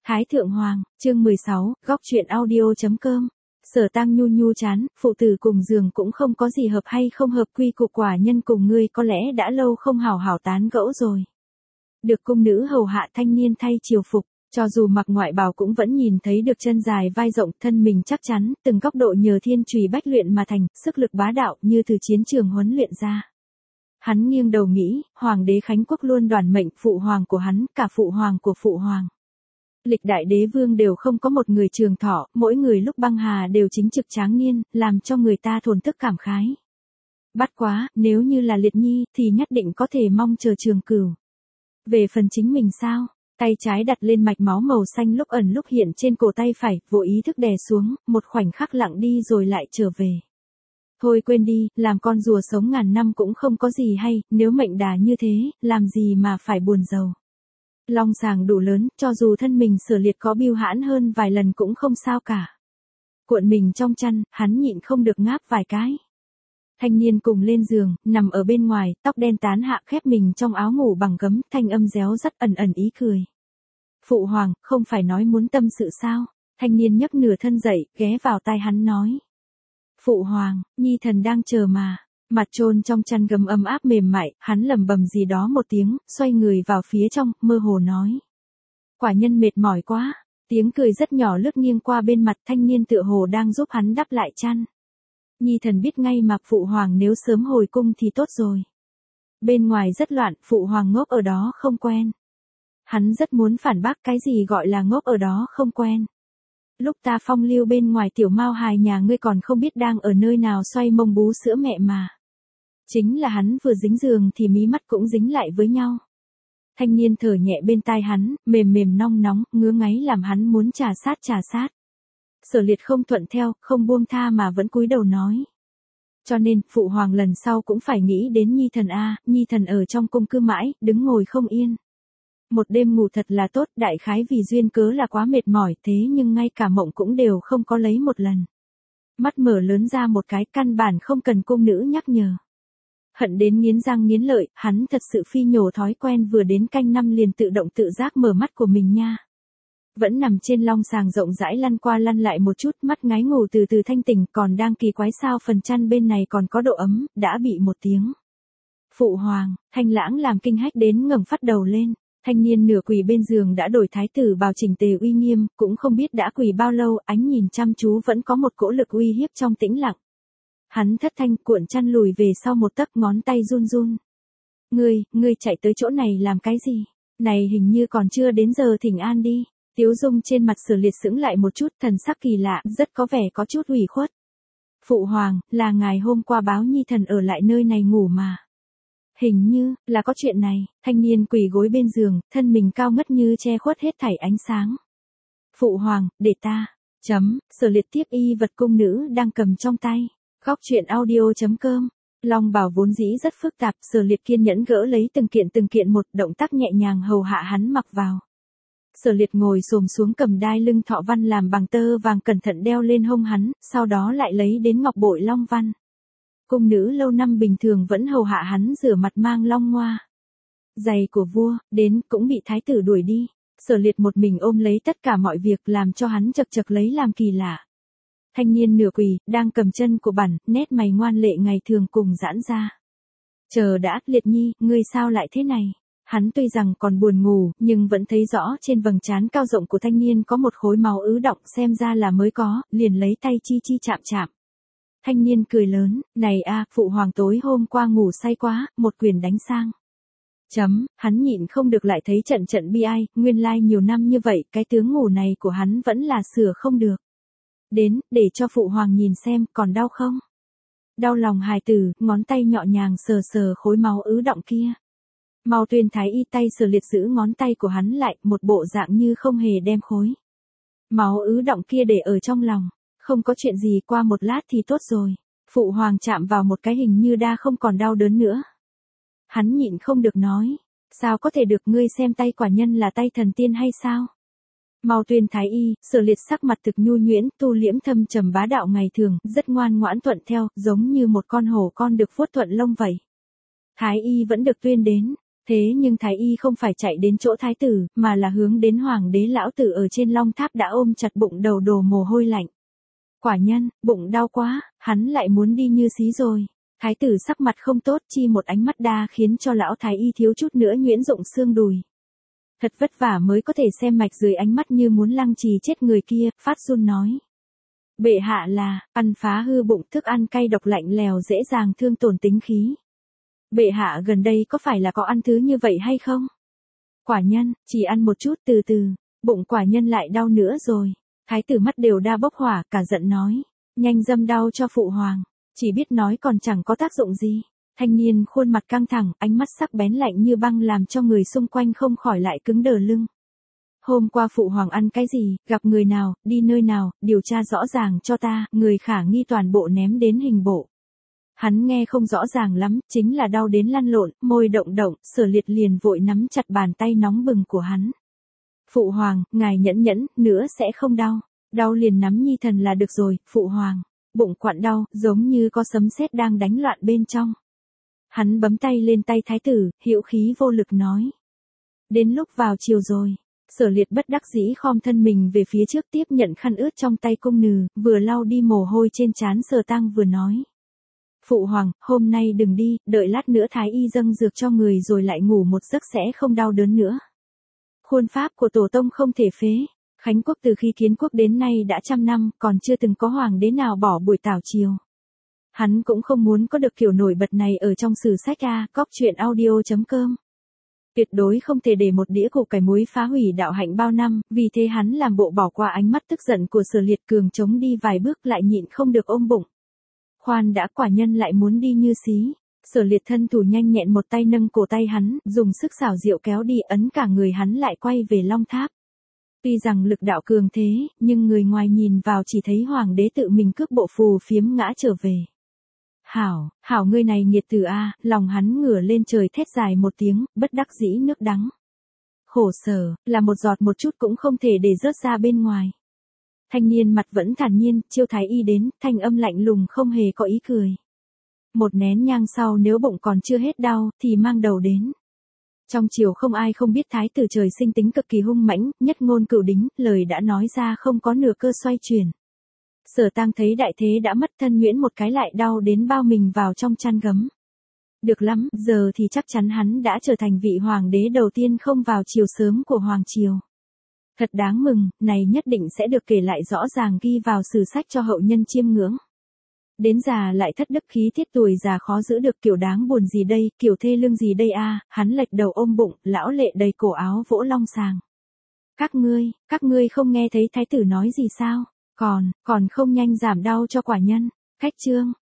Thái Thượng Hoàng, chương 16, góc truyện audio.com. Sở Tăng nhu nhu chán, phụ tử cùng giường cũng không có gì hợp hay không hợp, quy cục quả nhân cùng ngươi có lẽ đã lâu không hảo hảo tán gẫu rồi. Được cung nữ hầu hạ thanh niên thay triều phục, cho dù mặc ngoại bào cũng vẫn nhìn thấy được chân dài vai rộng, thân mình chắc chắn, từng góc độ nhờ thiên chùy bách luyện mà thành, sức lực bá đạo như từ chiến trường huấn luyện ra. Hắn nghiêng đầu nghĩ, Hoàng đế Khánh Quốc luôn đoàn mệnh, phụ hoàng của hắn, cả phụ hoàng của phụ hoàng. Lịch đại đế vương đều không có một người trường thọ, mỗi người lúc băng hà đều chính trực tráng niên, làm cho người ta thổn thức cảm khái. Bắt quá, nếu như là Liệt Nhi thì nhất định có thể mong chờ trường cửu. Về phần chính mình sao? Tay trái đặt lên mạch máu màu xanh lúc ẩn lúc hiện trên cổ tay phải, vô ý thức đè xuống, một khoảnh khắc lặng đi rồi lại trở về. Thôi quên đi, làm con rùa sống ngàn năm cũng không có gì hay, nếu mệnh đà như thế, làm gì mà phải buồn rầu. Long sàng đủ lớn, cho dù thân mình Sở Liệt có bưu hãn hơn vài lần cũng không sao cả. Cuộn mình trong chăn, hắn nhịn không được ngáp vài cái. Thanh niên cùng lên giường, nằm ở bên ngoài, tóc đen tán hạ khép mình trong áo ngủ bằng gấm, thanh âm réo rắt ẩn ẩn ý cười. Phụ hoàng, không phải nói muốn tâm sự sao? Thanh niên nhấc nửa thân dậy, ghé vào tai hắn nói. Phụ hoàng, nhi thần đang chờ mà. Mặt chôn trong chăn gấm ấm áp mềm mại, hắn lẩm bẩm gì đó một tiếng, xoay người vào phía trong, mơ hồ nói. Quả nhân mệt mỏi quá. Tiếng cười rất nhỏ lướt nghiêng qua bên mặt, thanh niên tựa hồ đang giúp hắn đắp lại chăn. Nhi thần biết ngay mà, phụ hoàng nếu sớm hồi cung thì tốt rồi. Bên ngoài rất loạn, phụ hoàng ngốc ở đó không quen. Hắn rất muốn phản bác cái gì gọi là ngốc ở đó không quen. Lúc ta phong lưu bên ngoài tiểu mao hài nhà ngươi còn không biết đang ở nơi nào xoay mông bú sữa mẹ mà. Chính là hắn vừa dính giường thì mí mắt cũng dính lại với nhau. Thanh niên thở nhẹ bên tai hắn, mềm mềm nong nóng, ngứa ngáy làm hắn muốn trà sát. Sở Liệt không thuận theo, không buông tha mà vẫn cúi đầu nói. Cho nên, phụ hoàng lần sau cũng phải nghĩ đến nhi thần a, nhi thần ở trong cung cứ mãi, đứng ngồi không yên. Một đêm ngủ thật là tốt, đại khái vì duyên cớ là quá mệt mỏi, thế nhưng ngay cả mộng cũng đều không có lấy một lần. Mắt mở lớn ra một cái, căn bản không cần cung nữ nhắc nhở. Hận đến nghiến răng nghiến lợi, hắn thật sự phi nhổ thói quen vừa đến canh năm liền tự động tự giác mở mắt của mình nha. Vẫn nằm trên long sàng rộng rãi lăn qua lăn lại một chút, mắt ngái ngủ từ từ thanh tỉnh, còn đang kỳ quái sao phần chăn bên này còn có độ ấm, đã bị một tiếng. Phụ hoàng, Thanh Lãng làm kinh hách đến ngẩng phát đầu lên. Thanh niên nửa quỳ bên giường đã đổi thái tử bào chỉnh tề uy nghiêm, cũng không biết đã quỳ bao lâu, ánh nhìn chăm chú vẫn có một cỗ lực uy hiếp trong tĩnh lặng. Hắn thất thanh cuộn chăn lùi về sau một tấc, ngón tay run run. Ngươi chạy tới chỗ này làm cái gì? Này hình như còn chưa đến giờ thỉnh an đi. Tiếu dung trên mặt Sở Liệt sững lại một chút, thần sắc kỳ lạ, rất có vẻ có chút ủy khuất. Phụ hoàng, là ngài hôm qua báo nhi thần ở lại nơi này ngủ mà. Hình như, là có chuyện này, thanh niên quỳ gối bên giường, thân mình cao ngất như che khuất hết thảy ánh sáng. Phụ hoàng, để ta. Sở Liệt tiếp y vật cung nữ đang cầm trong tay. Góc truyện audio.com. Long bào vốn dĩ rất phức tạp, Sở Liệt kiên nhẫn gỡ lấy từng kiện một, động tác nhẹ nhàng hầu hạ hắn mặc vào. Sở Liệt ngồi xổm xuống cầm đai lưng thọ văn làm bằng tơ vàng cẩn thận đeo lên hông hắn, sau đó lại lấy đến ngọc bội long văn. Cung nữ lâu năm bình thường vẫn hầu hạ hắn rửa mặt mang long ngoa. Giày của vua, đến, cũng bị thái tử đuổi đi. Sở Liệt một mình ôm lấy tất cả mọi việc làm cho hắn chật chật lấy làm kỳ lạ. Thanh niên nửa quỳ, đang cầm chân của bản, nét mày ngoan lệ ngày thường cùng giãn ra. Chờ đã, Liệt Nhi, ngươi sao lại thế này? Hắn tuy rằng còn buồn ngủ, nhưng vẫn thấy rõ trên vầng trán cao rộng của thanh niên có một khối máu ứ đọng, xem ra là mới có, liền lấy tay chi chạm. Thanh niên cười lớn, này a, phụ hoàng tối hôm qua ngủ say quá, một quyền đánh sang. Hắn nhịn không được lại thấy trận bi ai, nguyên lai nhiều năm như vậy, cái tướng ngủ này của hắn vẫn là sửa không được. Đến, để cho phụ hoàng nhìn xem, còn đau không? Đau lòng hài tử, ngón tay nhọ nhàng sờ khối máu ứ đọng kia. Mau tuyên thái y, tay Sở Liệt giữ ngón tay của hắn lại, một bộ dạng như không hề đem khối máu ứ đọng kia để ở trong lòng. Không có chuyện gì, qua một lát thì tốt rồi. Phụ hoàng chạm vào một cái hình như đã không còn đau đớn nữa. Hắn nhịn không được nói. Sao có thể được, ngươi xem tay quả nhân là tay thần tiên hay sao? Mau tuyên thái y, Sở Liệt sắc mặt thực nhu nhuyễn, tu liễm thâm trầm bá đạo ngày thường, rất ngoan ngoãn thuận theo, giống như một con hổ con được vuốt thuận lông vậy. Thái y vẫn được tuyên đến. Thế nhưng thái y không phải chạy đến chỗ thái tử, mà là hướng đến hoàng đế lão tử ở trên long tháp đã ôm chặt bụng đầu đổ mồ hôi lạnh. Quả nhân, bụng đau quá, hắn lại muốn đi như xí rồi. Thái tử sắc mặt không tốt, chi một ánh mắt đa khiến cho lão thái y thiếu chút nữa nhuyễn rụng xương đùi. Thật vất vả mới có thể xem mạch dưới ánh mắt như muốn lăng trì chết người kia, phát run nói. Bệ hạ là, ăn phá hư bụng, thức ăn cay độc lạnh lèo dễ dàng thương tổn tính khí. Bệ hạ gần đây có phải là có ăn thứ như vậy hay không? Quả nhân, chỉ ăn một chút từ từ, bụng quả nhân lại đau nữa rồi. Thái tử mắt đều đa bốc hỏa, cả giận nói. Nhanh dâm đau cho phụ hoàng, chỉ biết nói còn chẳng có tác dụng gì. Thanh niên khuôn mặt căng thẳng, ánh mắt sắc bén lạnh như băng làm cho người xung quanh không khỏi lại cứng đờ lưng. Hôm qua phụ hoàng ăn cái gì, gặp người nào, đi nơi nào, điều tra rõ ràng cho ta, người khả nghi toàn bộ ném đến hình bộ. Hắn nghe không rõ ràng lắm, chính là đau đến lăn lộn, môi động động, Sở Liệt liền vội nắm chặt bàn tay nóng bừng của hắn. Phụ hoàng, ngài nhẫn nhẫn, nữa sẽ không đau. Đau liền nắm nhi thần là được rồi, phụ hoàng. Bụng quặn đau, giống như có sấm sét đang đánh loạn bên trong. Hắn bấm tay lên tay thái tử, hữu khí vô lực nói. Đến lúc vào chiều rồi. Sở Liệt bất đắc dĩ khom thân mình về phía trước tiếp nhận khăn ướt trong tay cung nừ, vừa lau đi mồ hôi trên trán Sở Tăng vừa nói. Phụ hoàng, hôm nay đừng đi, đợi lát nữa thái y dâng dược cho người rồi lại ngủ một giấc sẽ không đau đớn nữa. Khuôn pháp của tổ tông không thể phế. Khánh quốc từ khi kiến quốc đến nay đã 100 năm, còn chưa từng có hoàng đế nào bỏ buổi tảo triều. Hắn cũng không muốn có được kiểu nổi bật này ở trong sử sách A, cóc.audio.com. Tuyệt đối không thể để một đĩa củ cải muối phá hủy đạo hạnh bao năm, vì thế hắn làm bộ bỏ qua ánh mắt tức giận của Sở Liệt, cường chống đi vài bước lại nhịn không được ôm bụng. Khoan đã, quả nhân lại muốn đi như xí. Sở Liệt thân thủ nhanh nhẹn một tay nâng cổ tay hắn, dùng sức xảo diệu kéo đi, ấn cả người hắn lại quay về long tháp. Tuy rằng lực đạo cường thế, nhưng người ngoài nhìn vào chỉ thấy hoàng đế tự mình cước bộ phù phiếm ngã trở về. Hảo ngươi này nghiệt tử a, lòng hắn ngửa lên trời thét dài một tiếng, bất đắc dĩ nước đắng. Khổ sở, là một giọt một chút cũng không thể để rớt ra bên ngoài. Thanh niên mặt vẫn thản nhiên, chiêu thái y đến, thanh âm lạnh lùng không hề có ý cười. Một nén nhang sau nếu bụng còn chưa hết đau, thì mang đầu đến. Trong triều không ai không biết thái tử trời sinh tính cực kỳ hung mãnh, nhất ngôn cửu đính, lời đã nói ra không có nửa cơ xoay chuyển. Sở Tăng thấy đại thế đã mất, thân nhuyễn một cái lại đau đến bao mình vào trong chăn gấm. Được lắm, giờ thì chắc chắn hắn đã trở thành vị hoàng đế đầu tiên không vào triều sớm của hoàng triều. Thật đáng mừng, này nhất định sẽ được kể lại rõ ràng ghi vào sử sách cho hậu nhân chiêm ngưỡng. Đến già lại thất đức khí tiết, tuổi già khó giữ được, kiểu đáng buồn gì đây, kiểu thê lương gì đây a. Hắn lệch đầu ôm bụng, lão lệ đầy cổ áo vỗ long sàng. Các ngươi không nghe thấy thái tử nói gì sao? Còn không nhanh giảm đau cho quả nhân. Khách trương,